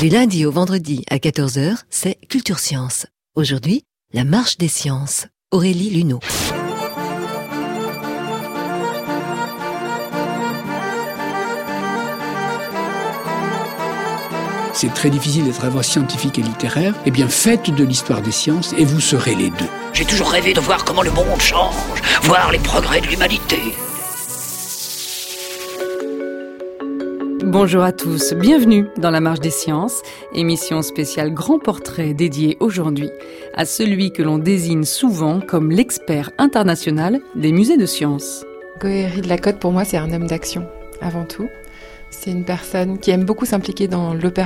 Du lundi au vendredi à 14 h, c'est Culture Science. Aujourd'hui, la marche des sciences. Aurélie Luneau. C'est très difficile d'être à la fois scientifique et littéraire. Eh bien, faites de l'histoire des sciences et vous serez les deux. J'ai toujours rêvé de voir comment le monde change, voir les progrès de l'humanité. Bonjour à tous, bienvenue dans la Marche des Sciences, émission spéciale Grand Portrait dédiée aujourd'hui à celui que l'on désigne souvent comme l'expert international des musées de sciences. Goerri de la Côte, pour moi, c'est un homme d'action, avant tout. C'est une personne qui aime beaucoup s'impliquer dans l'opération